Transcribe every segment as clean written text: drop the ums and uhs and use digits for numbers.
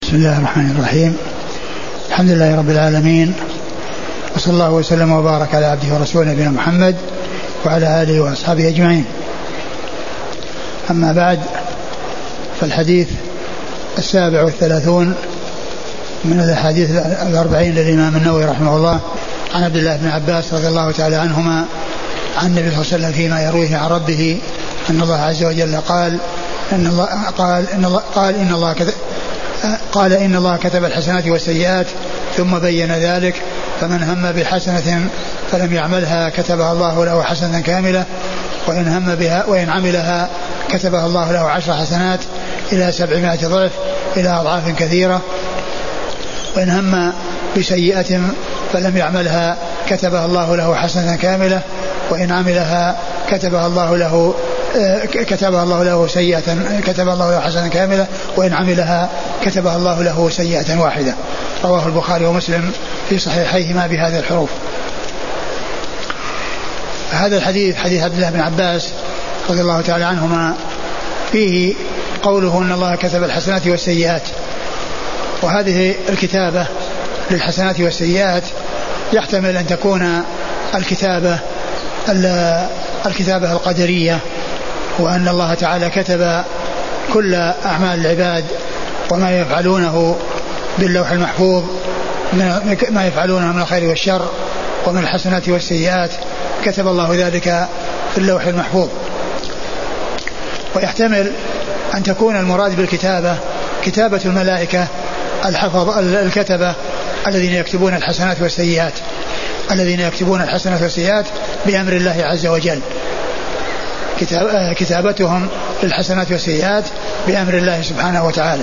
بسم الله الرحمن الرحيم. الحمد لله رب العالمين، وصلى الله وسلم وبارك على عبده ورسوله نبينا محمد وعلى آله وأصحابه أجمعين. أما بعد، فالحديث 37 من الأحاديث 40 للإمام النووي رحمه الله عن عبد الله بن عباس رضي الله تعالى عنهما عن النبي صلى الله عليه وسلم فيما يرويه عن ربه أن الله عز وجل قال إن الله كتب الحسنات والسيئات ثم بين ذلك، فمن هم بحسنة فلم يعملها كتبها الله له حسنة كاملة، وإن هم بها وإن عملها كتبها الله له 10 حسنات إلى 700 ضعف إلى أضعاف كثيرة، وإن هم بسيئة فلم يعملها كتبها الله له حسنة كاملة، وإن عملها كتبها الله له حسنة كاملة، وإن عملها كتبها الله له سيئة واحدة. رواه البخاري ومسلم في صحيحيهما بهذه الحروف. هذا الحديث حديث عبد الله بن عباس رضي الله تعالى عنهما فيه قوله إن الله كتب الحسنات والسيئات، وهذه الكتابة للحسنات والسيئات يحتمل أن تكون الكتابة القدرية، وأن الله تعالى كتب كل أعمال العباد وما يفعلونه باللوح المحفوظ، ما يفعلونه من الخير والشر ومن الحسنات والسيئات كتب الله ذلك في اللوح المحفوظ. ويحتمل أن تكون المراد بالكتابة كتابة الملائكة الكتبة الذين يكتبون الحسنات والسيئات بأمر الله عز وجل، كتابتهم للحسنات والسيئات بأمر الله سبحانه وتعالى.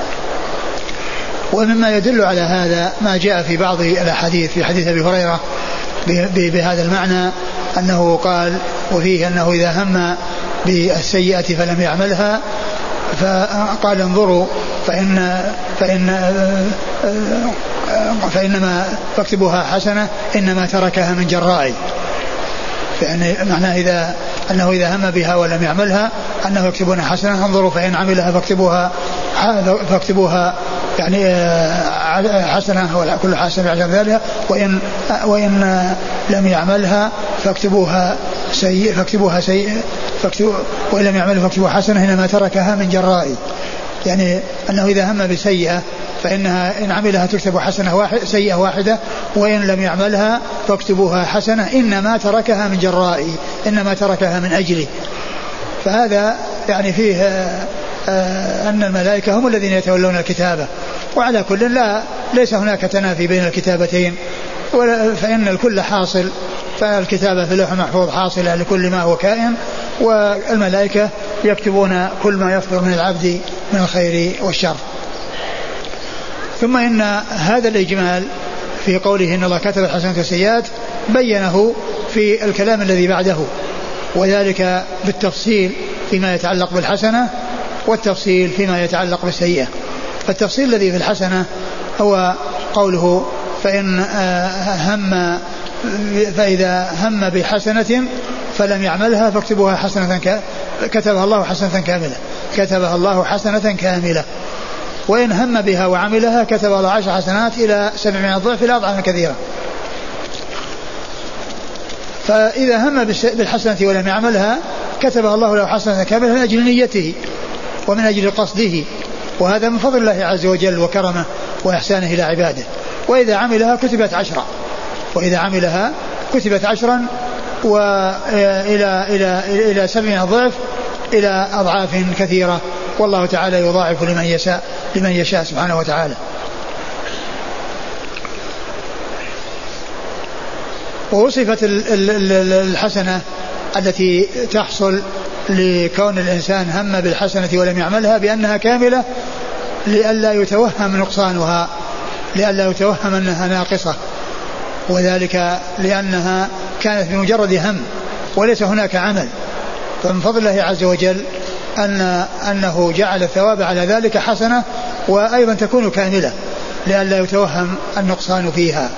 ومما يدل على هذا ما جاء في بعض الأحاديث في حديث أبي هريرة بهذا المعنى، أنه قال وفيه أنه إذا هم بالسيئة فلم يعملها فقال انظروا فإنما فاكتبوها حسنة إنما تركها من جرائي، يعني معناه أنه إذا هم بها ولم يعملها أنه يكتبون حسنة، انظروا فإن عملها فاكتبوها يعني حسنة وكل حسنة بعد ذلك، وإن لم يعملها فاكتبوها وإن لم يعملها فاكتبوها حسنة إنما تركها من جرائي، يعني أنه إذا هم بسيئة فإنها إن عملها تكتب سيئة واحدة، وإن لم يعملها فاكتبوها حسنة إنما تركها من جرائي، إنما تركها من أجلي. فهذا يعني فيه أن الملائكة هم الذين يتولون الكتابة، وعلى كل ليس هناك تنافي بين الكتابتين، فإن الكل حاصل، فالكتابة في اللوح المحفوظ حاصلة لكل ما هو كائن، والملائكة يكتبون كل ما يصدر من العبد من الخير والشر. ثم إن هذا الإجمال في قوله إن الله كتب الحسنات والسيئات بينه في الكلام الذي بعده، وذلك بالتفصيل فيما يتعلق بالحسنة والتفصيل فيما يتعلق بالسيئة. فالتفصيل الذي في الحسنة هو قوله فإذا هم بحسنة فلم يعملها فاكتبوها حسنة كتبها الله حسنة كاملة، وإن هم بها وعملها كتب الله 10 حسنات إلى 700 ضعف إلى أضعاف كثيرة. فإذا هم بالحسنة ولم يعملها كتبها الله له حسنة كاملة من أجل نيته ومن أجل قصده، وهذا من فضل الله عز وجل وكرمه وإحسانه إلى عباده. وإذا عملها كتبت 10، وإلى 700 ضعف إلى أضعاف كثيرة، والله تعالى يضاعف لمن يشاء سبحانه وتعالى. ووصفت الحسنة التي تحصل لكون الإنسان هم بالحسنة ولم يعملها بأنها كاملة، لئلا يتوهم نقصانها، لئلا يتوهم أنها ناقصة، وذلك لأنها كانت بمجرد هم وليس هناك عمل. فمن فضل الله عز وجل أنه جعل الثواب على ذلك حسنة، وأيضا تكون كاملة لئلا يتوهم النقصان فيها.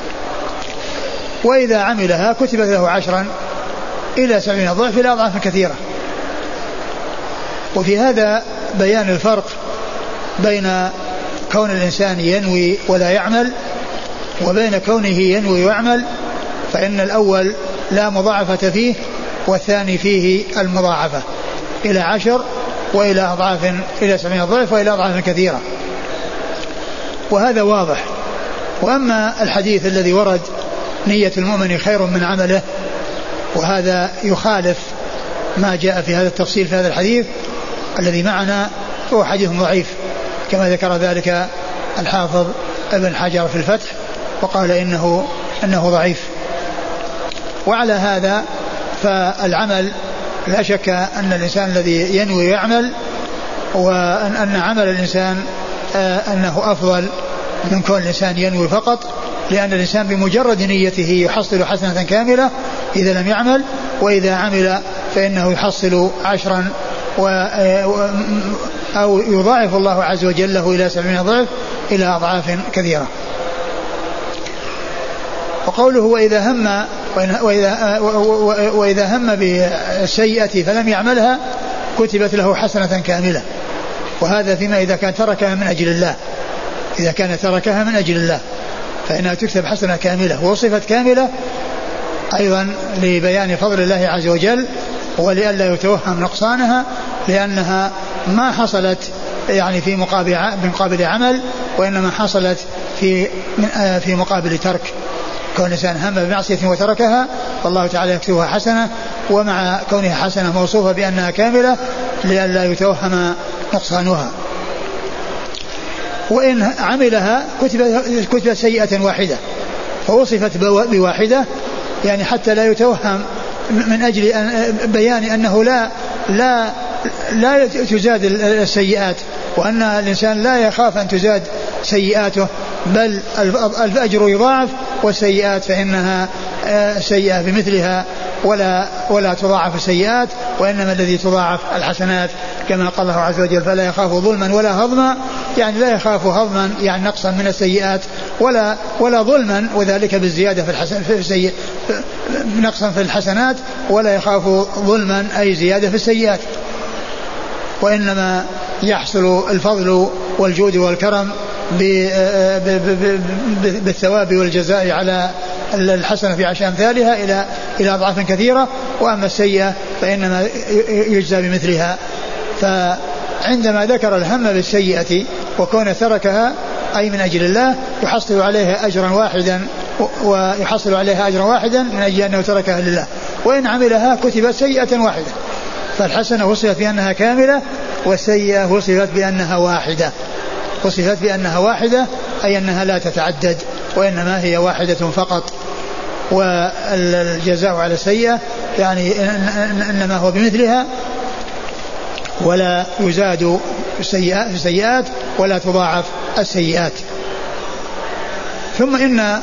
وإذا عملها كتبت له 10 إلى 700 ضعف إلى أضعاف كثيرة. وفي هذا بيان الفرق بين كون الإنسان ينوي ولا يعمل وبين كونه ينوي ويعمل، فإن الأول لا مضاعفة فيه والثاني فيه المضاعفة إلى 10 وإلى أضعاف إلى 7 ضعف وإلى أضعاف كثيرة، وهذا واضح. وأما الحديث الذي ورد نية المؤمن خير من عمله، وهذا يخالف ما جاء في هذا التفصيل في هذا الحديث الذي معنا، هو حديث ضعيف كما ذكر ذلك الحافظ ابن حجر في الفتح وقال إنه ضعيف. وعلى هذا فالعمل لا شك أن الإنسان الذي ينوي يعمل، وأن عمل الإنسان أنه أفضل من كون الإنسان ينوي فقط، لأن الإنسان بمجرد نيته يحصل حسنة كاملة إذا لم يعمل، وإذا عمل فإنه يحصل 10 أو يضاعف الله عز وجل له إلى 7 ضعف إلى أضعاف كثيرة. وقوله وإذا هم بالسيئة فلم يعملها كتبت له حسنة كاملة، وهذا فيما إذا كان تركها من أجل الله، إذا كان تركها من أجل الله فإنها تكتب حسنة كاملة، ووصفت كاملة أيضا لبيان فضل الله عز وجل ولئلا يتوهم نقصانها، لأنها ما حصلت يعني في مقابل عمل، وإنما حصلت في مقابل ترك. كون الإنسان هم بمعصية وتركها فالله تعالى يكتبها حسنة، ومع كونها حسنة موصوفة بأنها كاملة لئلا يتوهم نقصانها. وإن عملها كتبت سيئة واحدة، فوصفت بواحدة يعني حتى لا يتوهم من أجل بيان أنه لا تزاد السيئات، وأن الإنسان لا يخاف أن تزاد سيئاته، بل الأجر يضاعف، والسيئات فإنها سيئة بمثلها ولا تضاعف السيئات، وإنما الذي تضاعف الحسنات، كما قال الله عز وجل فلا يخاف ظلما ولا هضما، يعني لا يخاف هضما يعني نقصا من السيئات ولا ظلما، وذلك بالزيادة في نقصا في الحسنات، ولا يخاف ظلما أي زيادة في السيئات. وإنما يحصل الفضل والجود والكرم بالثواب والجزاء على الحسنة في 10 أمثالها إلى أضعاف كثيرة، وأما السيئة فإنما يجزى بمثلها. فعندما ذكر الهم بالسيئة وكون تركها أي من أجل الله يحصل عليها أجرا واحدا من أجل أنه تركها لله، وإن عملها كتبت سيئة واحدة. فالحسنة وصفت بأنها كاملة، والسيئة وصفت بأنها واحدة أي أنها لا تتعدد، وإنما هي واحدة فقط. والجزاء على السيئة يعني إنما هو بمثلها، ولا يزاد السيئات ولا تضاعف السيئات. ثم إن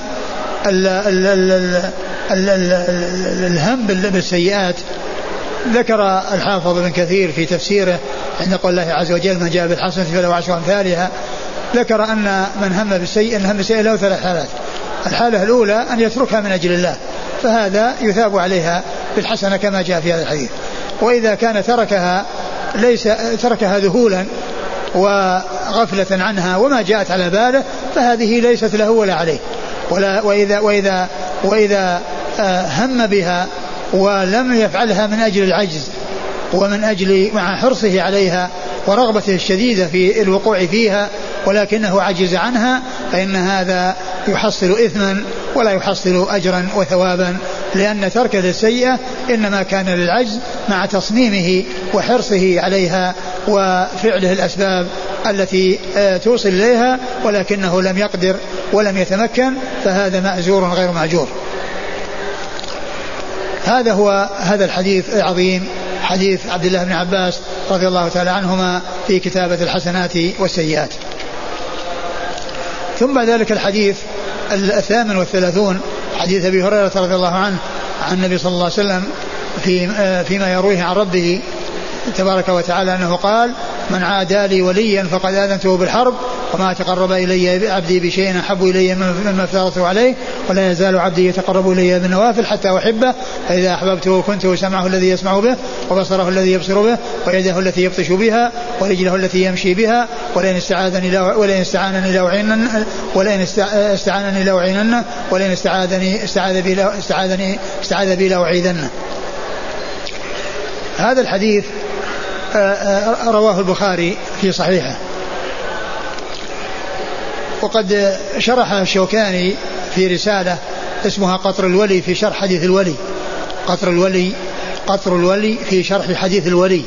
الهم بالسيئات ذكر الحافظ ابن كثير في تفسيره عند قول الله عز وجل من جاء بالحسنة فله 10 أمثالها، ذكر أن من هم بالسيئة له 3 حالات. الحالة الأولى أن يتركها من أجل الله، فهذا يثاب عليها بالحسنة كما جاء في هذا الحديث. وإذا كان تركها ذهولا وغفلة عنها وما جاءت على باله فهذه ليست له ولا عليه. وإذا هم بها ولم يفعلها من أجل العجز ومن أجل مع حرصه عليها ورغبته الشديدة في الوقوع فيها ولكنه عجز عنها، فإن هذا يحصل إثما ولا يحصل أجرا وثوابا، لأن ترك السيئة إنما كان للعجز مع تصميمه وحرصه عليها وفعله الأسباب التي توصل إليها، ولكنه لم يقدر ولم يتمكن، فهذا مأزور غير مأجور. هذا الحديث العظيم، حديث عبد الله بن عباس رضي الله تعالى عنهما في كتابة الحسنات والسيئات. ثم بعد ذلك الحديث 38 حديث أبي هريرة رضي الله عنه عن النبي صلى الله عليه وسلم فيما يرويه عن ربه تبارك وتعالى أنه قال من عادى لي وليا فقد آذنته بالحرب وما تقرب إلي عبدي بشيء أحب إلي مما افترضته عليه ولا يزال عبدي يتقرب إلي بالنوافل حتى أحبه فإذا أحببته كنت سمعه الذي يسمع به وبصره الذي يبصر به ويده التي يبطش بها ورجله التي يمشي بها ولئن استعانني لأعيننه ولئن استعاذ بي لأعيذنه. هذا الحديث رواه البخاري في صحيحه. وقد شرح الشوكاني في رسالة اسمها قطر الولي في شرح حديث الولي. قطر الولي في شرح حديث الولي.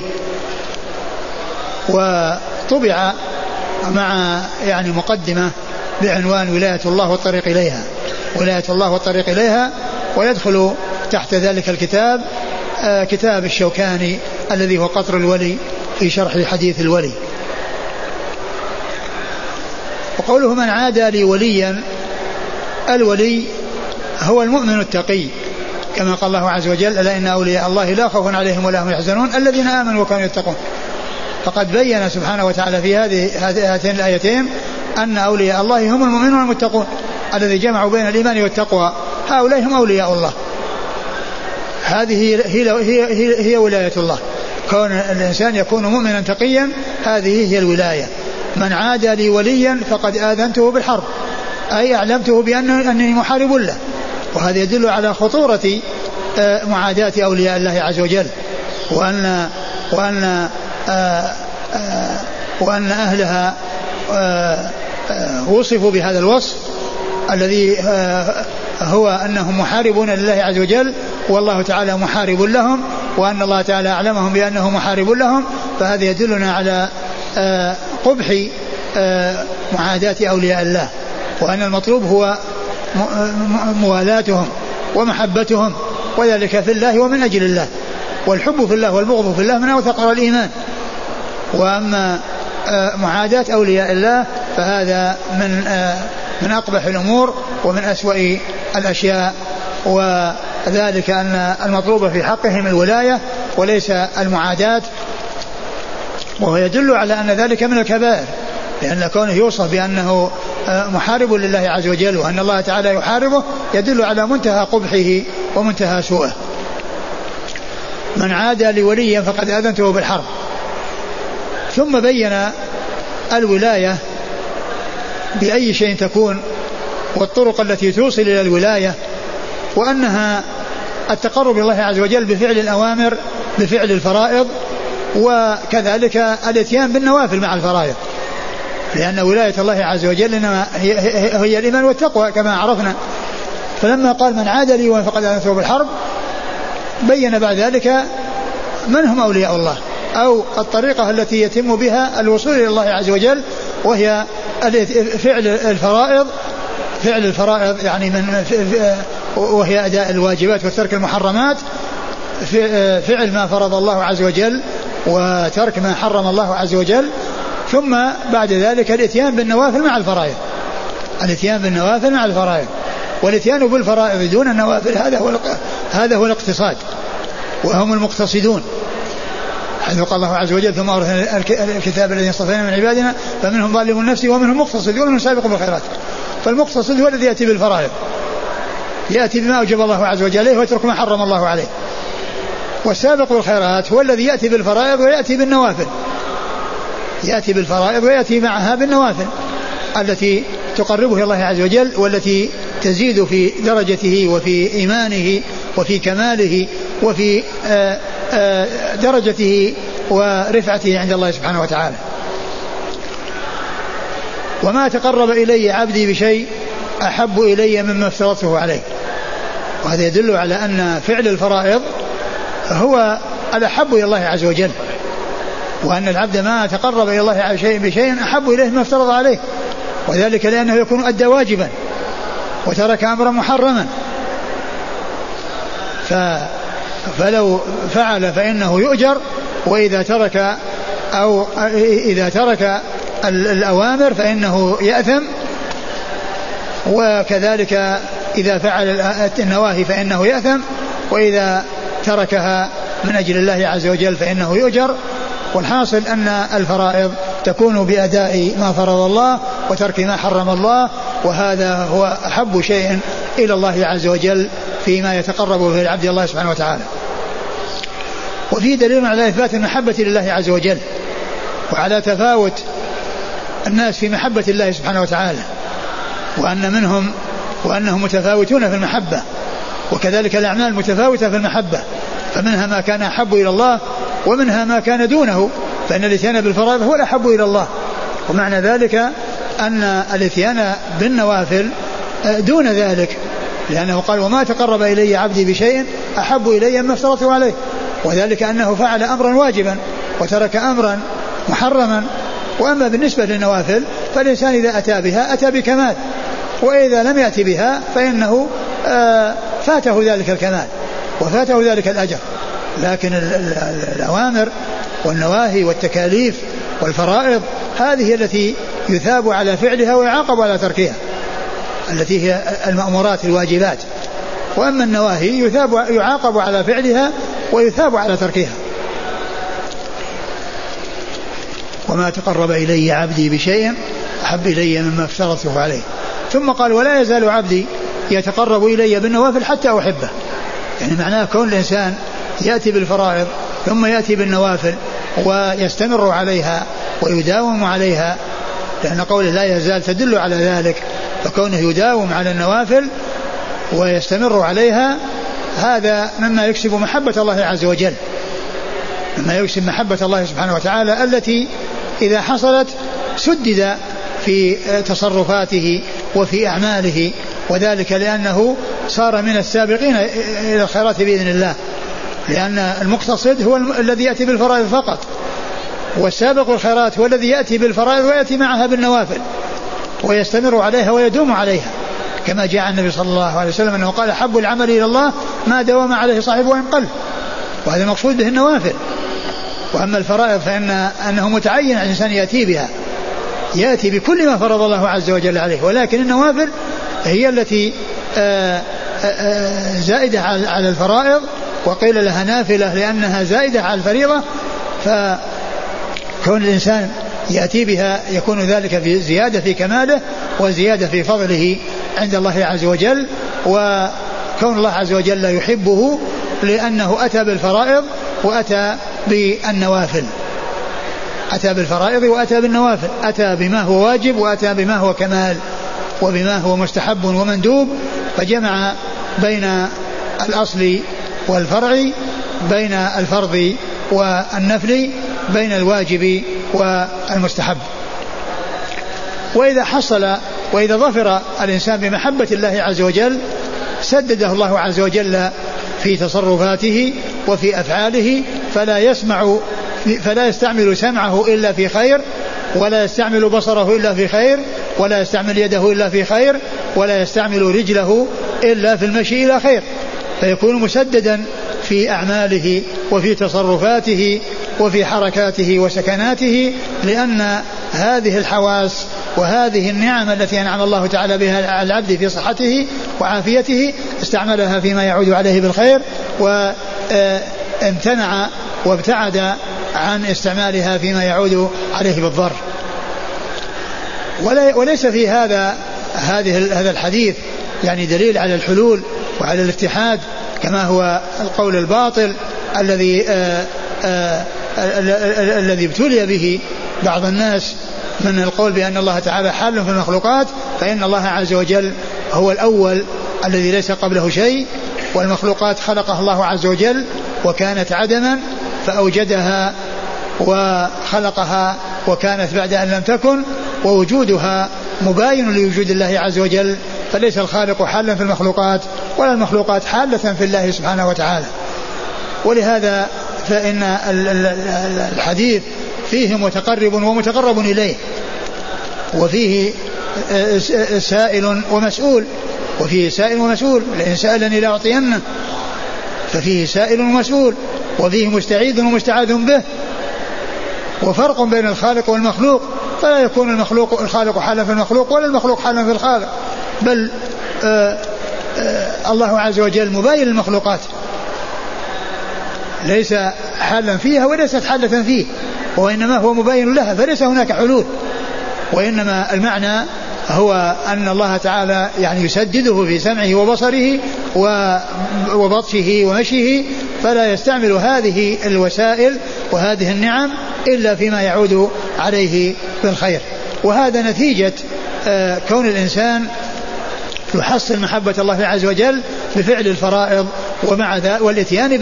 وطبع مع يعني مقدمة بعنوان ولاية الله والطريق إليها ويدخل تحت ذلك الكتاب كتاب الشوكاني الذي هو قطر الولي في شرح حديث الولي. وقوله من عادى لي وليا، الولي هو المؤمن التقي كما قال الله عز وجل ألا إن أولياء الله لا خوف عليهم ولا هم يحزنون الذين آمنوا وكانوا يتقون. فقد بين سبحانه وتعالى في هاتين الآيتين أن أولياء الله هم المؤمنون المتقون الذي جمعوا بين الإيمان والتقوى، هؤلاء هم أولياء الله. هذه هي ولاية الله، كون الإنسان يكون مؤمنا تقيا، هذه هي الولاية. من عادى لي وليا فقد آذنته بالحرب، أي أعلمته بأنني محارب له. وهذا يدل على خطورة معاداة أولياء الله عز وجل، وأن أهلها وصفوا بهذا الوصف الذي هو أنهم محاربون لله عز وجل والله تعالى محارب لهم، وأن الله تعالى أعلمهم بأنه محارب لهم. فهذا يدلنا على قبح معاداة أولياء الله، وأن المطلوب هو موالاتهم ومحبتهم، وذلك في الله ومن أجل الله. والحب في الله والبغض في الله من أوثق الإيمان. وأما معاداة أولياء الله فهذا من أقبح الأمور ومن أسوأ الأشياء، وذلك أن المطلوب في حقهم الولاية وليس المعاداة. وهو يدل على أن ذلك من الكبائر، لأن كونه يوصف بأنه محارب لله عز وجل وأن الله تعالى يحاربه يدل على منتهى قبحه ومنتهى سوءه. من عادى لوليا فقد آذنته بالحرب. ثم بين الولاية بأي شيء تكون والطرق التي توصل إلى الولاية، وأنها التقرب الله عز وجل بفعل الأوامر بفعل الفرائض، وكذلك الاتيان بالنوافل مع الفرائض، لأن ولاية الله عز وجل إنما هي الإيمان والتقوى كما عرفنا. فلما قال من عاد لي فقد آذنته بالحرب بين بعد ذلك من هم أولياء الله، أو الطريقة التي يتم بها الوصول إلى الله عز وجل، وهي فعل الفرائض يعني وهي أداء الواجبات وترك المحرمات، فعل ما فرض الله عز وجل وترك ما حرم الله عز وجل، ثم بعد ذلك الاتيان بالنوافل مع الفرائض. والاتيان بالفرائض دون النوافل هذا هو الاقتصاد، وهم المقتصدون، حيث قال الله عز وجل ثم أورثنا الكتاب الذين اصطفينا من عبادنا فمنهم ظالم لنفسه ومنهم مقتصد ومنهم سابق بالخيرات. فالمقتصد هو الذي يأتي بالفرائض، يأتي بما أوجب الله عز وجل عليه ويترك ما حرم الله عليه. والسابق بالخيرات هو الذي يأتي بالفرائض ويأتي بالنوافل، يأتي بالفرائض ويأتي معها بالنوافل التي تقربه إلى الله عز وجل، والتي تزيد في درجته وفي إيمانه وفي كماله وفي درجته ورفعته عند الله سبحانه وتعالى. وما تقرب إلي عبدي بشيء أحب إلي مما افترضته عليه. وهذا يدل على أن فعل الفرائض هو الأحب إلى الله عز وجل، وأن العبد ما تقرب إلى الله بشيء أحب إليه مما افترض عليه، وذلك لأنه يكون أدى واجبا وترك أمرا محرما. فلو فعل فإنه يؤجر، وإذا ترك الأوامر فإنه يأثم، وكذلك إذا فعل النواهي فإنه يأثم، وإذا تركها من أجل الله عز وجل فإنه يؤجر. والحاصل أن الفرائض تكون بأداء ما فرض الله وترك ما حرم الله، وهذا هو أحب شيء إلى الله عز وجل فيما يتقرب به العبد الله سبحانه وتعالى. وفيه دليل على إثبات المحبة لله عز وجل وعلى تفاوت الناس في محبة الله سبحانه وتعالى، وأنهم متفاوتون في المحبة، وكذلك الأعمال متفاوتة في المحبة، فمنها ما كان أحب إلى الله ومنها ما كان دونه، فإن الاتيان بالفرائض هو الأحب إلى الله، ومعنى ذلك أن الاتيان بالنوافل دون ذلك، لأنه قال وما تقرب إلي عبدي بشيء أحب إلي مما افترضته عليه، وذلك أنه فعل أمرا واجبا وترك أمرا محرما. وأما بالنسبة للنوافل فالإنسان إذا أتى بها أتى بكمال، وإذا لم يأتي بها فإنه فاته ذلك الكمال وفاته ذلك الأجر. لكن الأوامر والنواهي والتكاليف والفرائض هذه التي يثاب على فعلها ويعاقب على تركها، التي هي المأمورات الواجبات. وأما النواهي يعاقب على فعلها ويثاب على تركها. وما تقرب إلي عبدي بشيء أحب إلي مما افترضته عليه. ثم قال ولا يزال عبدي يتقرب إلي بالنوافل حتى أحبه. يعني معناه كون الإنسان يأتي بالفرائض ثم يأتي بالنوافل ويستمر عليها ويداوم عليها، لأن قوله لا يزال تدل على ذلك، فكونه يداوم على النوافل ويستمر عليها هذا مما يكسب محبة الله عز وجل، مما يكسب محبة الله سبحانه وتعالى التي إذا حصلت سدد في تصرفاته وفي أعماله، وذلك لأنه صار من السابقين إلى الخيرات بإذن الله، لأن المقتصد هو الذي يأتي بالفرائض فقط، والسابق الخيرات هو الذي يأتي بالفرائض ويأتي معها بالنوافل ويستمر عليها ويدوم عليها، كما جاء النبي صلى الله عليه وسلم أنه قال حب العمل إلى الله ما دوام عليه صاحبه وإن قل، وهذا المقصود به النوافل. وأما الفرائض فإنه متعين الإنسان يأتي بها، يأتي بكل ما فرض الله عز وجل عليه، ولكن النوافل هي التي زائدة على الفرائض، وقيل لها نافلة لأنها زائدة على الفريضة، فكون الإنسان يأتي بها يكون ذلك في زيادة في كماله وزيادة في فضله عند الله عز وجل. وكون الله عز وجل يحبه لأنه أتى بالفرائض وأتى بالنوافل، أتى بالفرائض وأتى بالنوافل، أتى بما هو واجب وأتى بما هو كمال وبما هو مستحب ومندوب، فجمع بين الأصل والفرع، بين الفرض والنفل، بين الواجب والمستحب. وإذا ظفر الإنسان بمحبة الله عز وجل سدده الله عز وجل في تصرفاته وفي أفعاله، فلا يستعمل سمعه إلا في خير، ولا يستعمل بصره إلا في خير، ولا يستعمل يده إلا في خير، ولا يستعمل رجله إلا في المشي إلى خير، فيكون مسددا في أعماله وفي تصرفاته وفي حركاته وسكناته، لأن هذه الحواس وهذه النعم التي أنعم الله تعالى بها على العبد في صحته وعافيته استعملها فيما يعود عليه بالخير، وامتنع وابتعد عن استعمالها فيما يعود عليه بالضر. وليس في هذا الحديث يعني دليل على الحلول وعلى الاتحاد كما هو القول الباطل الذي ابتلي به بعض الناس من القول بأن الله تعالى حال في المخلوقات، فإن الله عز وجل هو الأول الذي ليس قبله شيء، والمخلوقات خلقها الله عز وجل وكانت عدما فأوجدها وخلقها وكانت بعد أن لم تكن، ووجودها مباين لوجود الله عز وجل، فليس الخالق حالا في المخلوقات ولا المخلوقات حالة في الله سبحانه وتعالى. ولهذا فإن الحديث فيه متقرب ومتقرب إليه، وفيه سائل ومسؤول، وفيه سائل ومسؤول، لئن سألني لأعطينه، ففيه سائل ومسؤول، وفيه مستعيذ ومستعاذ به. وفرق بين الخالق والمخلوق، فلا يكون الخالق حالا في المخلوق ولا المخلوق حالا في الخالق، بل الله عز وجل مباين للمخلوقات، ليس حالا فيها وليست حالة فيه، وإنما هو مبين لها، فليس هناك حلول، وإنما المعنى هو أن الله تعالى يعني يسدده في سمعه وبصره وبطشه ومشيه، فلا يستعمل هذه الوسائل وهذه النعم إلا فيما يعود عليه بالخير. وهذا نتيجة كون الإنسان يحصل محبة الله عز وجل بفعل الفرائض والاتيان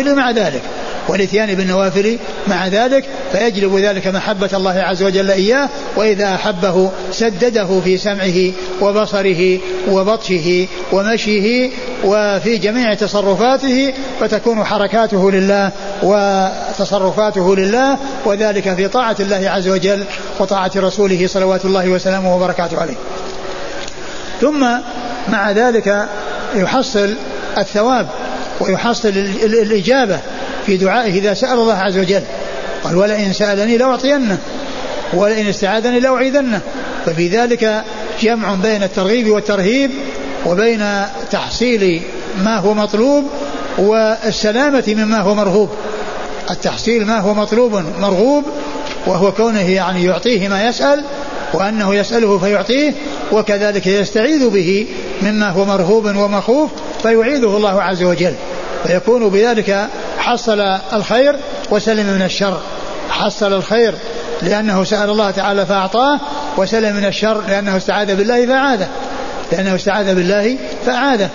بالنوافل مع ذلك فيجلب ذلك محبة الله عز وجل إياه. وإذا أحبه سدده في سمعه وبصره وبطشه ومشيه وفي جميع تصرفاته، فتكون حركاته لله وتصرفاته لله، وذلك في طاعة الله عز وجل وطاعة رسوله صلوات الله وسلامه وبركاته عليه. ثم مع ذلك يحصل الثواب ويحصل الإجابة في دعائه إذا سأل الله عز وجل. قال ولئن سألني لأعطينه ولئن استعاذني لأعيذنه. ففي ذلك جمع بين الترغيب والترهيب وبين تحصيل ما هو مطلوب والسلامة مما هو مرغوب. التحصيل ما هو مطلوب مرغوب وهو كونه يعني يعطيه ما يسأل وأنه يسأله فيعطيه، وكذلك يستعيذ به مما هو مرهوب ومخوف فيعيذه الله عز وجل، فيكون بذلك حصل الخير وسلم من الشر. حصل الخير لأنه سأل الله تعالى فأعطاه، وسلم من الشر لأنه استعاذ بالله فأعاذه.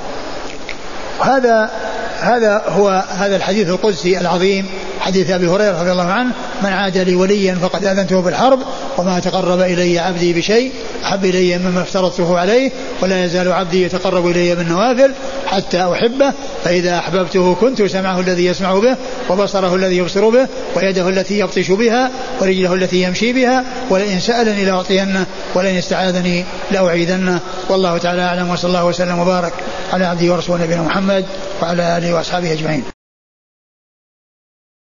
هذا هو هذا الحديث القدسي العظيم، حديث أبي هريرة رضي الله عنه: من عاد لي وليا فقد آذنته بالحرب، وما تقرب إلي عبدي بشيء أحب إلي مما افترضته عليه، ولا يزال عبدي يتقرب إلي بالنوافل حتى أحبه، فإذا أحببته كنت سمعه الذي يسمع به، وبصره الذي يبصر به، ويده التي يبطش بها، ورجله التي يمشي بها، ولئن سألني لأعطينه، ولئن استعاذني لأعيذنه. والله تعالى أعلم، وصلى الله وسلم وبارك على عبده ورسوله نبينا محمد وعلى آله وأصحابه أجمعين.